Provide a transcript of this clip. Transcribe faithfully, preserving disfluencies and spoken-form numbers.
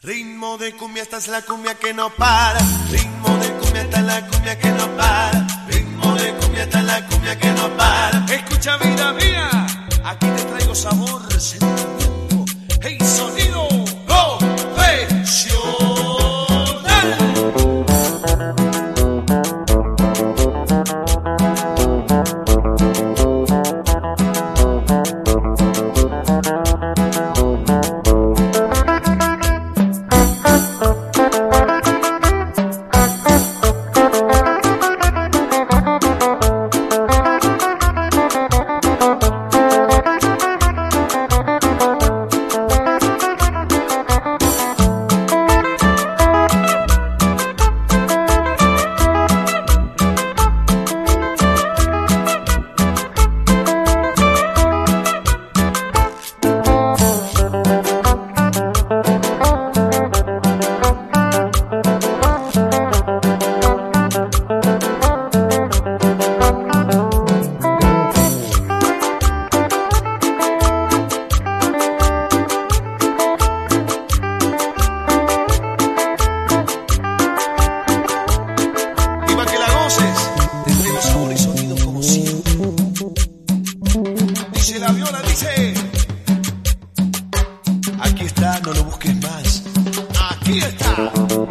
Ritmo de cumbia, esta es la cumbia que no para. Ritmo de cumbia, esta es la cumbia que no para. Ritmo de cumbia, esta es la cumbia que no para. Escucha vida mía, aquí te traigo sabor, sentimiento, hey, sonido profesional. Dice la viola, dice, aquí está, no lo busques más, aquí está.